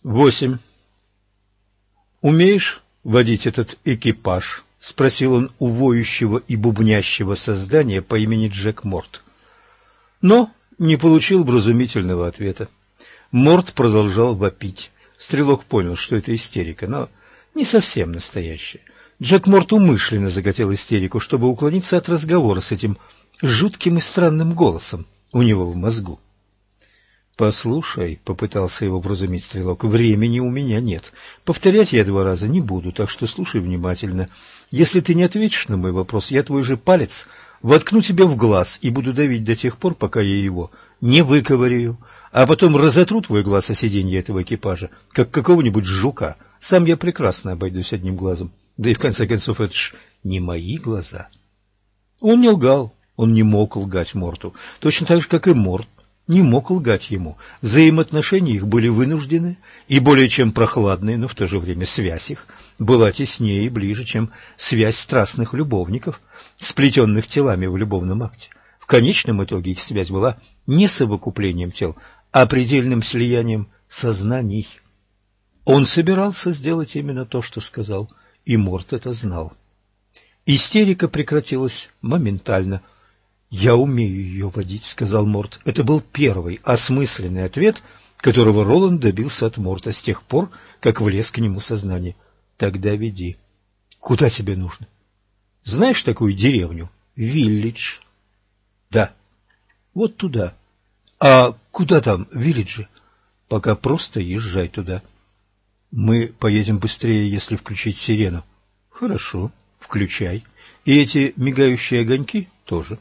8. «Умеешь водить этот экипаж?» — спросил он у воющего и бубнящего создания по имени Джек Морт. Но не получил вразумительного ответа. Морт продолжал вопить. Стрелок понял, что это истерика, но не совсем настоящая. Джек Морт умышленно заготел истерику, чтобы уклониться от разговора с этим жутким и странным голосом у него в мозгу. «Послушай», — попытался его вразумить Стрелок, — «времени у меня нет. Повторять я 2 раза не буду, так что слушай внимательно. Если ты не ответишь на мой вопрос, я твой же палец воткну тебе в глаз и буду давить до тех пор, пока я его не выковыряю, а потом разотру твой глаз о сиденье этого экипажа, как какого-нибудь жука. Сам я прекрасно обойдусь одним глазом. Да и в конце концов, это ж не мои глаза». Он не лгал, он не мог лгать Морту, точно так же, как и Морт не мог лгать ему. Взаимоотношения их были вынуждены и более чем прохладные, но в то же время связь их была теснее и ближе, чем связь страстных любовников, сплетенных телами в любовном акте. В конечном итоге их связь была не совокуплением тел, а предельным слиянием сознаний. Он собирался сделать именно то, что сказал, и Морт это знал. Истерика прекратилась моментально. «Я умею ее водить», — сказал Морт. Это был первый осмысленный ответ, которого Роланд добился от Морта с тех пор, как влез к нему сознание. «Тогда веди. Куда тебе нужно?» «Знаешь такую деревню? Виллидж?» «Да». «Вот туда». «А куда там Виллиджи?» «Пока просто езжай туда». «Мы поедем быстрее, если включить сирену». «Хорошо, включай. И эти мигающие огоньки тоже».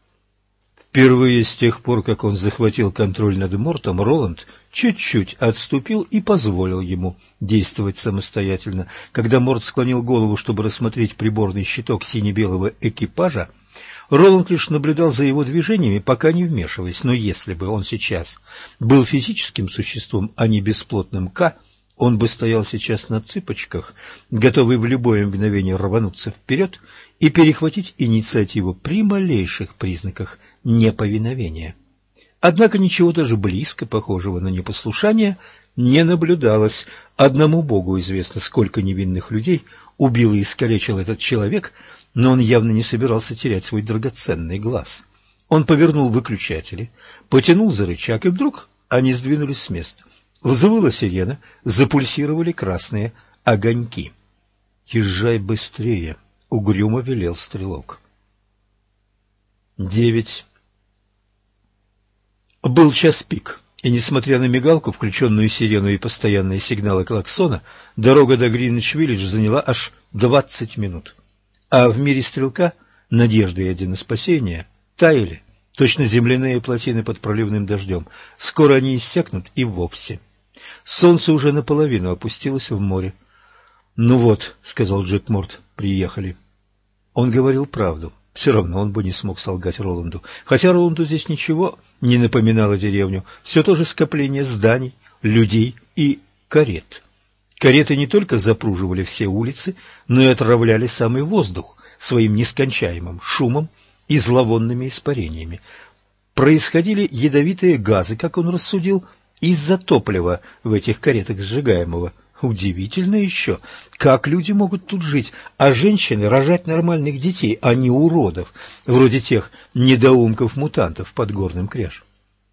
Впервые с тех пор, как он захватил контроль над Мортом, Роланд чуть-чуть отступил и позволил ему действовать самостоятельно. Когда Морт склонил голову, чтобы рассмотреть приборный щиток сине-белого экипажа, Роланд лишь наблюдал за его движениями, пока не вмешиваясь. Но если бы он сейчас был физическим существом, а не бесплотным К, он бы стоял сейчас на цыпочках, готовый в любое мгновение рвануться вперед и перехватить инициативу при малейших признаках неповиновения. Однако ничего даже близко похожего на непослушание не наблюдалось. Одному Богу известно, сколько невинных людей убил и искалечил этот человек, но он явно не собирался терять свой драгоценный глаз. Он повернул выключатели, потянул за рычаг, и вдруг они сдвинулись с места. Взвыла сирена, запульсировали красные огоньки. «Езжай быстрее», — угрюмо велел Стрелок. 9. Был час пик, и, несмотря на мигалку, включенную сирену и постоянные сигналы клаксона, дорога до Гринвич-Виллидж заняла аж 20 минут. А в мире Стрелка надежды и на спасение таяли, точно земляные плотины под проливным дождем. Скоро они иссякнут и вовсе. Солнце уже наполовину опустилось в море. «Ну вот», — сказал Джек Морт, — «приехали». Он говорил правду. Все равно он бы не смог солгать Роланду. Хотя Роланду здесь ничего не напоминало деревню. Все то же скопление зданий, людей и карет. Кареты не только запруживали все улицы, но и отравляли самый воздух своим нескончаемым шумом и зловонными испарениями. Происходили ядовитые газы, как он рассудил, из-за топлива в этих каретах сжигаемого. Удивительно еще, как люди могут тут жить, а женщины рожать нормальных детей, а не уродов, вроде тех недоумков-мутантов под горным кряжем.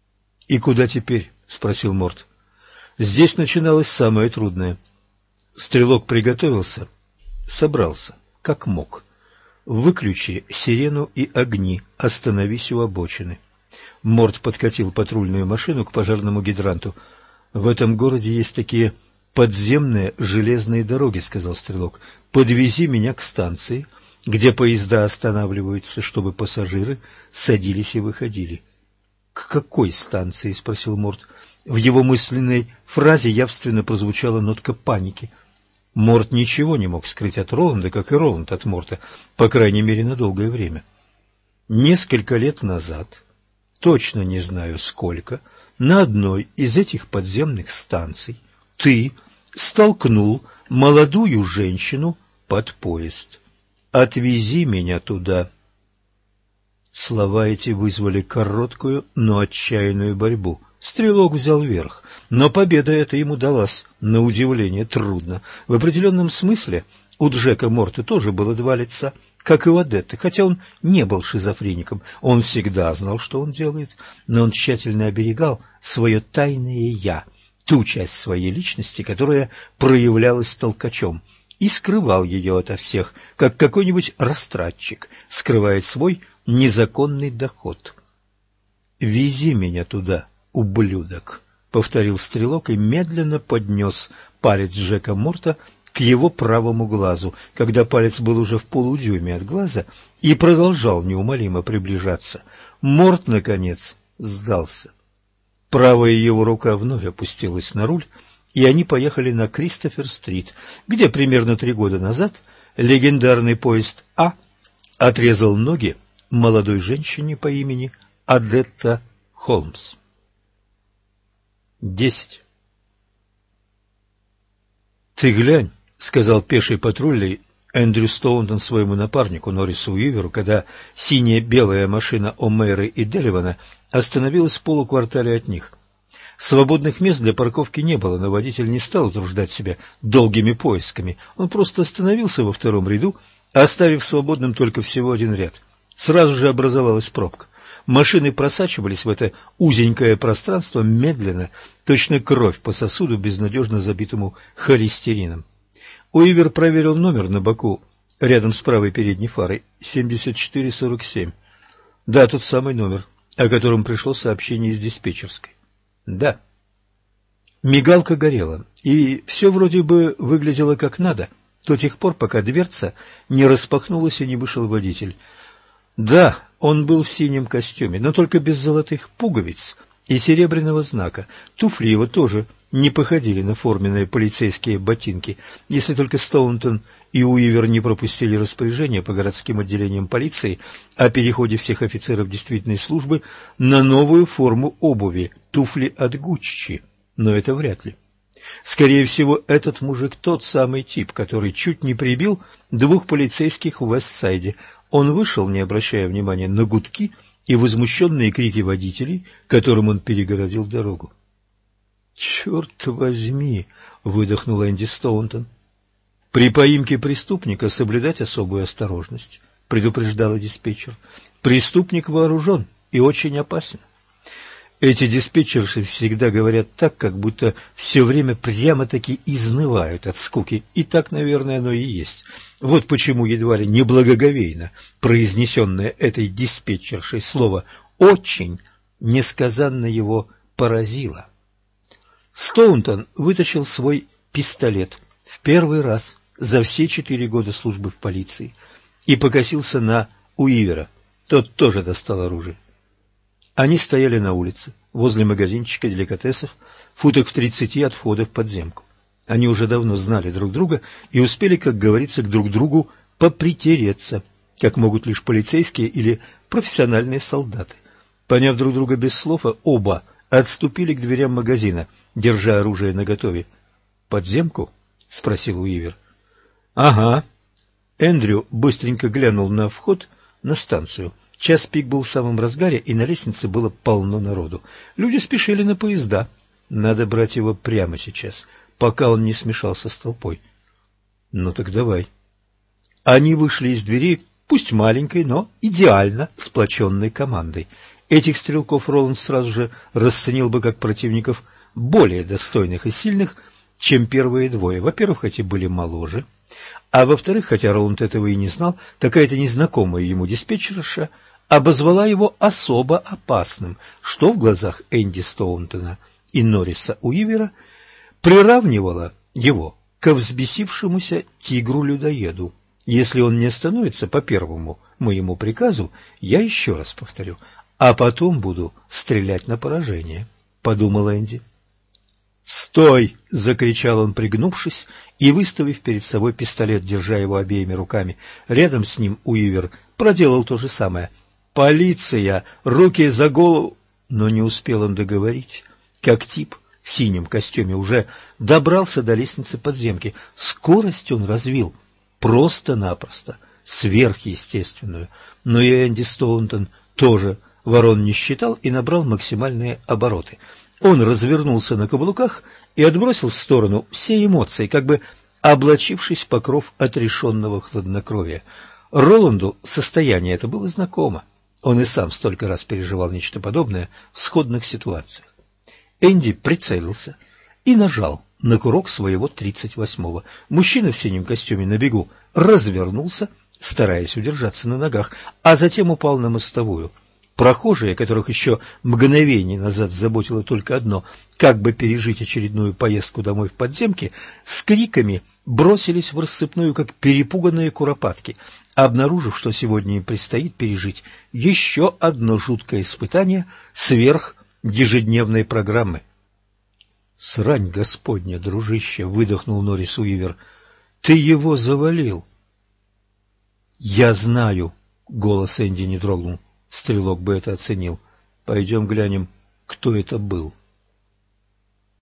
«И куда теперь?» — спросил Морт. Здесь начиналось самое трудное. Стрелок приготовился, собрался, как мог. «Выключи сирену и огни, остановись у обочины». Морт подкатил патрульную машину к пожарному гидранту. «В этом городе есть такие подземные железные дороги», — сказал Стрелок. «Подвези меня к станции, где поезда останавливаются, чтобы пассажиры садились и выходили». «К какой станции?» — спросил Морт. В его мысленной фразе явственно прозвучала нотка паники. Морт ничего не мог скрыть от Роланда, как и Роланд от Морта, по крайней мере, на долгое время. Несколько лет назад, точно не знаю сколько, на одной из этих подземных станций ты столкнул молодую женщину под поезд. «Отвези меня туда». Слова эти вызвали короткую, но отчаянную борьбу Стрелок взял верх, но победа эта ему далась, на удивление, трудно. В определенном смысле у Джека Морта тоже было два лица, как и у Одетты, хотя он не был шизофреником. Он всегда знал, что он делает, но он тщательно оберегал свое тайное «я», ту часть своей личности, которая проявлялась толкачом, и скрывал ее ото всех, как какой-нибудь растратчик скрывает свой незаконный доход. «Вези меня туда, ублюдок», — повторил стрелок и медленно поднес палец Джека Морта к его правому глазу, когда палец был уже в полудюйме от глаза и продолжал неумолимо приближаться. Морт, наконец, сдался. Правая его рука вновь опустилась на руль, и они поехали на Кристофер-стрит, где примерно 3 года назад легендарный поезд А отрезал ноги молодой женщине по имени Одетта Холмс. 10. «Ты глянь», — сказал пеший патрульный Эндрю Стоунтон своему напарнику Норрису Уиверу, когда синяя белая машина О'Мейры и Деливана остановилась в полуквартале от них. Свободных мест для парковки не было, но водитель не стал утруждать себя долгими поисками. Он просто остановился во втором ряду, оставив свободным только всего один ряд. Сразу же образовалась пробка. Машины просачивались в это узенькое пространство медленно, точно кровь по сосуду, безнадежно забитому холестерином. Уивер проверил номер на боку, рядом с правой передней фарой, 7447. Да, тот самый номер, о котором пришло сообщение из диспетчерской. Да. Мигалка горела, и все вроде бы выглядело как надо, до тех пор, пока дверца не распахнулась и не вышел водитель. Да, он был в синем костюме, но только без золотых пуговиц и серебряного знака. Туфли его тоже не походили на форменные полицейские ботинки, если только Стоунтон и Уивер не пропустили распоряжение по городским отделениям полиции о переходе всех офицеров действительной службы на новую форму обуви – туфли от Гуччи, но это вряд ли. Скорее всего, этот мужик тот самый тип, который чуть не прибил 2 полицейских в Уэстсайде. Он вышел, не обращая внимания на гудки и возмущенные крики водителей, которым он перегородил дорогу. «Черт возьми!» — выдохнул Энди Стоунтон. «При поимке преступника соблюдать особую осторожность», — предупреждала диспетчер. «Преступник вооружен и очень опасен». Эти диспетчерши всегда говорят так, как будто все время прямо-таки изнывают от скуки, и так, наверное, оно и есть. Вот почему едва ли неблагоговейно произнесенное этой диспетчершей слово «очень» несказанно его поразило. Стоунтон вытащил свой пистолет в первый раз за все 4 года службы в полиции и покосился на Уивера. Тот тоже достал оружие. Они стояли на улице, возле магазинчика деликатесов, футах в 30 от входа в подземку. Они уже давно знали друг друга и успели, как говорится, к друг другу попритереться, как могут лишь полицейские или профессиональные солдаты. Поняв друг друга без слов, оба отступили к дверям магазина, держа оружие наготове. «Подземку?» — спросил Уивер. «Ага». Эндрю быстренько глянул на вход на станцию. Час пик был в самом разгаре, и на лестнице было полно народу. Люди спешили на поезда. Надо брать его прямо сейчас, пока он не смешался с толпой. Ну так давай. Они вышли из дверей, пусть маленькой, но идеально сплоченной командой. Этих стрелков Роланд сразу же расценил бы как противников более достойных и сильных, чем первые двое. Во-первых, эти были моложе, а во-вторых, хотя Роланд этого и не знал, какая-то незнакомая ему диспетчерша обозвала его особо опасным, что в глазах Энди Стоунтона и Норриса Уивера приравнивало его ко взбесившемуся тигру-людоеду. Если он не остановится по первому моему приказу, я еще раз повторю, а потом буду стрелять на поражение, — подумал Энди. «Стой!» — закричал он, пригнувшись и выставив перед собой пистолет, держа его обеими руками. Рядом с ним Уивер проделал то же самое. «Полиция! Руки за голову!» Но не успел он договорить, как тип в синем костюме уже добрался до лестницы подземки. Скорость он развил просто-напросто, сверхъестественную. Но и Энди Стоунтон тоже ворон не считал и набрал максимальные обороты. Он развернулся на каблуках и отбросил в сторону все эмоции, как бы облачившись в покров отрешенного хладнокровия. Роланду состояние это было знакомо. Он и сам столько раз переживал нечто подобное в сходных ситуациях. Энди прицелился и нажал на курок своего 38-го. Мужчина в синем костюме на бегу развернулся, стараясь удержаться на ногах, а затем упал на мостовую. Прохожие, которых еще мгновение назад заботило только одно – как бы пережить очередную поездку домой в подземке, с криками бросились в рассыпную, как перепуганные куропатки, обнаружив, что сегодня им предстоит пережить еще одно жуткое испытание сверх ежедневной программы. «Срань господня, дружище!» — выдохнул Норрис Уивер. «Ты его завалил!» «Я знаю!» — голос Энди не дрогнул. Стрелок бы это оценил. «Пойдем глянем, кто это был».